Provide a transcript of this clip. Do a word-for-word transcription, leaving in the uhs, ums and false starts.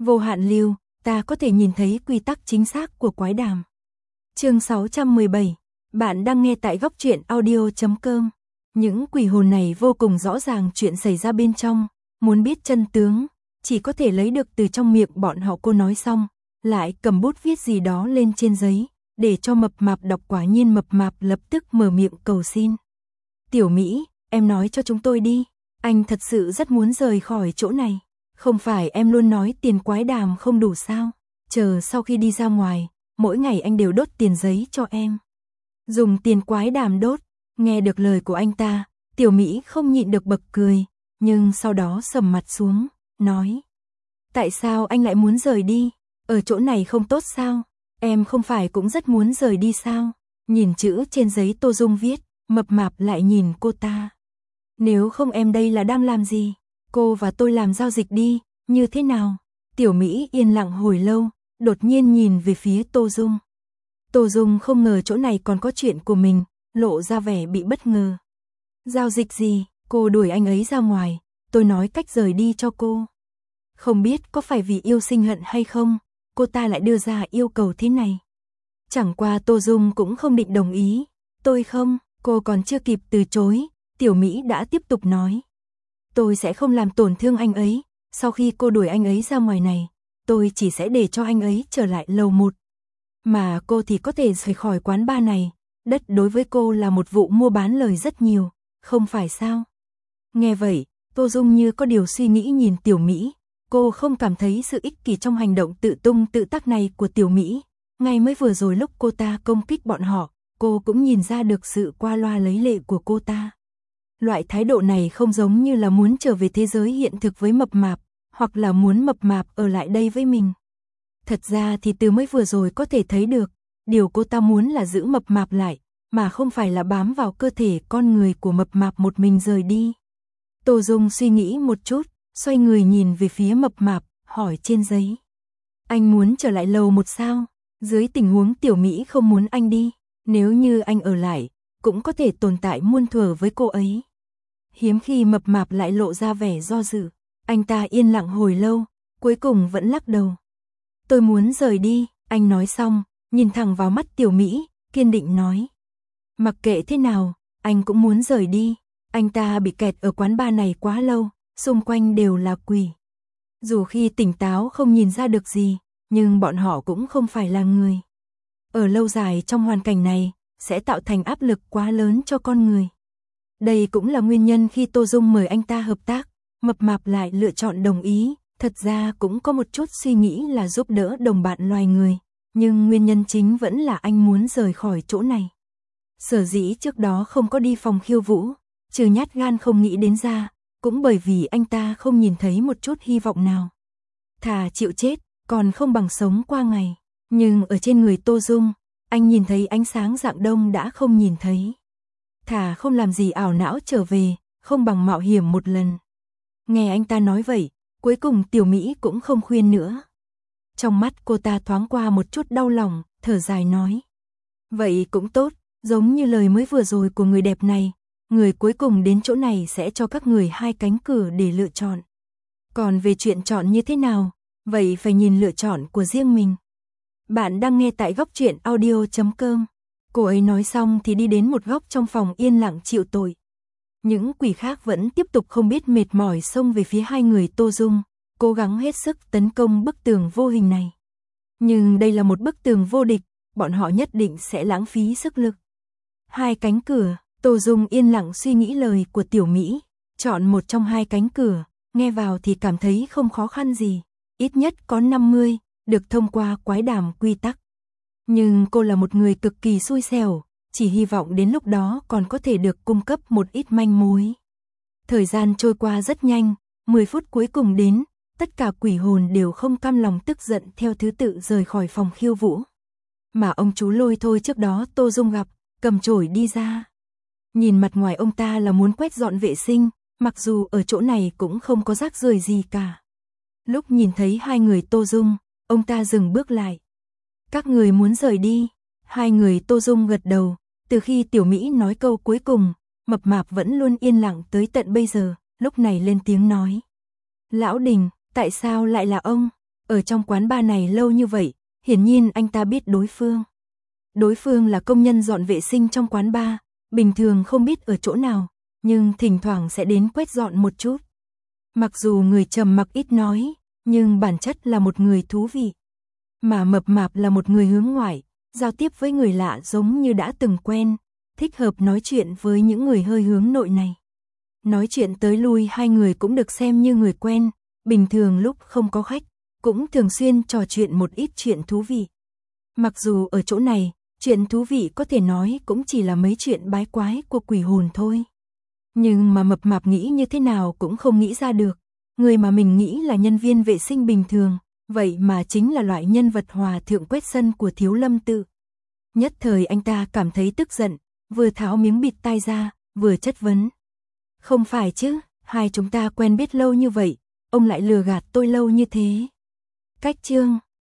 Vô hạn lưu, ta có thể nhìn thấy quy tắc chính xác của quái đàm. Chương sáu trăm mười bảy, bạn đang nghe tại góc truyện audio chấm com. Những quỷ hồn này vô cùng rõ ràng chuyện xảy ra bên trong, muốn biết chân tướng, chỉ có thể lấy được từ trong miệng bọn họ. Cô nói xong, lại cầm bút viết gì đó lên trên giấy, để cho mập mạp đọc. Quả nhiên mập mạp lập tức mở miệng cầu xin. Tiểu Mỹ, em nói cho chúng tôi đi, anh thật sự rất muốn rời khỏi chỗ này. Không phải em luôn nói tiền quái đàm không đủ sao? Chờ sau khi đi ra ngoài, mỗi ngày anh đều đốt tiền giấy cho em. Dùng tiền quái đàm đốt, nghe được lời của anh ta, Tiểu Mỹ không nhịn được bật cười, nhưng sau đó sầm mặt xuống, nói. Tại sao anh lại muốn rời đi? Ở chỗ này không tốt sao? Em không phải cũng rất muốn rời đi sao? Nhìn chữ trên giấy Tô Dung viết, mập mạp lại nhìn cô ta. Nếu không em đây là đang làm gì? Cô và tôi làm giao dịch đi, như thế nào? Tiểu Mỹ yên lặng hồi lâu, đột nhiên nhìn về phía Tô Dung. Tô Dung không ngờ chỗ này còn có chuyện của mình, lộ ra vẻ bị bất ngờ. Giao dịch gì? Cô đuổi anh ấy ra ngoài, tôi nói cách rời đi cho cô. Không biết có phải vì yêu sinh hận hay không, cô ta lại đưa ra yêu cầu thế này. Chẳng qua Tô Dung cũng không định đồng ý. Tôi không, cô còn chưa kịp từ chối, Tiểu Mỹ đã tiếp tục nói. Tôi sẽ không làm tổn thương anh ấy, sau khi cô đuổi anh ấy ra ngoài này, tôi chỉ sẽ để cho anh ấy trở lại lầu một. Mà cô thì có thể rời khỏi quán bar này, đất đối với cô là một vụ mua bán lời rất nhiều, không phải sao? Nghe vậy, Tô Dung như có điều suy nghĩ nhìn Tiểu Mỹ, cô không cảm thấy sự ích kỷ trong hành động tự tung tự tác này của Tiểu Mỹ. Ngay mới vừa rồi lúc cô ta công kích bọn họ, cô cũng nhìn ra được sự qua loa lấy lệ của cô ta. Loại thái độ này không giống như là muốn trở về thế giới hiện thực với mập mạp, hoặc là muốn mập mạp ở lại đây với mình. Thật ra thì từ mới vừa rồi có thể thấy được, điều cô ta muốn là giữ mập mạp lại, mà không phải là bám vào cơ thể con người của mập mạp một mình rời đi. Tô Dung suy nghĩ một chút, xoay người nhìn về phía mập mạp, hỏi trên giấy. Anh muốn trở lại lầu một sao? Dưới tình huống Tiểu Mỹ không muốn anh đi, nếu như anh ở lại, cũng có thể tồn tại muôn thuở với cô ấy. Hiếm khi mập mạp lại lộ ra vẻ do dự, anh ta yên lặng hồi lâu, cuối cùng vẫn lắc đầu. Tôi muốn rời đi, anh nói xong, nhìn thẳng vào mắt Tiểu Mỹ, kiên định nói. Mặc kệ thế nào, anh cũng muốn rời đi, anh ta bị kẹt ở quán bar này quá lâu, xung quanh đều là quỷ. Dù khi tỉnh táo không nhìn ra được gì, nhưng bọn họ cũng không phải là người. Ở lâu dài trong hoàn cảnh này, sẽ tạo thành áp lực quá lớn cho con người. Đây cũng là nguyên nhân khi Tô Dung mời anh ta hợp tác, mập mạp lại lựa chọn đồng ý. Thật ra cũng có một chút suy nghĩ là giúp đỡ đồng bạn loài người, nhưng nguyên nhân chính vẫn là anh muốn rời khỏi chỗ này. Sở dĩ trước đó không có đi phòng khiêu vũ, trừ nhát gan không nghĩ đến ra, cũng bởi vì anh ta không nhìn thấy một chút hy vọng nào. Thà chịu chết, còn không bằng sống qua ngày. Nhưng ở trên người Tô Dung, anh nhìn thấy ánh sáng dạng đông đã không nhìn thấy. Thà không làm gì ảo não trở về, không bằng mạo hiểm một lần. Nghe anh ta nói vậy, cuối cùng Tiểu Mỹ cũng không khuyên nữa. Trong mắt cô ta thoáng qua một chút đau lòng, thở dài nói. Vậy cũng tốt, giống như lời mới vừa rồi của người đẹp này, người cuối cùng đến chỗ này sẽ cho các người hai cánh cửa để lựa chọn. Còn về chuyện chọn như thế nào, vậy phải nhìn lựa chọn của riêng mình. Bạn đang nghe tại góc truyện audio chấm com. Cô ấy nói xong thì đi đến một góc trong phòng yên lặng chịu tội. Những quỷ khác vẫn tiếp tục không biết mệt mỏi xông về phía hai người Tô Dung, cố gắng hết sức tấn công bức tường vô hình này. Nhưng đây là một bức tường vô địch, bọn họ nhất định sẽ lãng phí sức lực. Hai cánh cửa, Tô Dung yên lặng suy nghĩ lời của Tiểu Mỹ, chọn một trong hai cánh cửa, nghe vào thì cảm thấy không khó khăn gì, ít nhất có năm mươi, được thông qua quái đàm quy tắc. Nhưng cô là một người cực kỳ xui xẻo, chỉ hy vọng đến lúc đó còn có thể được cung cấp một ít manh mối. Thời gian trôi qua rất nhanh, mười phút cuối cùng đến, tất cả quỷ hồn đều không cam lòng tức giận theo thứ tự rời khỏi phòng khiêu vũ. Mà ông chú Lôi Thôi trước đó Tô Dung gặp, cầm chổi đi ra. Nhìn mặt ngoài ông ta là muốn quét dọn vệ sinh, mặc dù ở chỗ này cũng không có rác rưởi gì cả. Lúc nhìn thấy hai người Tô Dung, ông ta dừng bước lại. Các người muốn rời đi? Hai người Tô Dung gật đầu, từ khi Tiểu Mỹ nói câu cuối cùng, mập mạp vẫn luôn yên lặng tới tận bây giờ, lúc này lên tiếng nói. Lão Đình, tại sao lại là ông? Ở trong quán bar này lâu như vậy, hiển nhiên anh ta biết đối phương. Đối phương là công nhân dọn vệ sinh trong quán bar, bình thường không biết ở chỗ nào, nhưng thỉnh thoảng sẽ đến quét dọn một chút. Mặc dù người trầm mặc ít nói, nhưng bản chất là một người thú vị. Mà Mập Mạp là một người hướng ngoại, giao tiếp với người lạ giống như đã từng quen, thích hợp nói chuyện với những người hơi hướng nội này. Nói chuyện tới lui hai người cũng được xem như người quen, bình thường lúc không có khách, cũng thường xuyên trò chuyện một ít chuyện thú vị. Mặc dù ở chỗ này, chuyện thú vị có thể nói cũng chỉ là mấy chuyện bái quái của quỷ hồn thôi. Nhưng mà Mập Mạp nghĩ như thế nào cũng không nghĩ ra được, người mà mình nghĩ là nhân viên vệ sinh bình thường, vậy mà chính là loại nhân vật hòa thượng quét sân của Thiếu Lâm Tự. Nhất thời anh ta cảm thấy tức giận, vừa tháo miếng bịt tai ra, vừa chất vấn. Không phải chứ, hai chúng ta quen biết lâu như vậy, ông lại lừa gạt tôi lâu như thế. Cách chương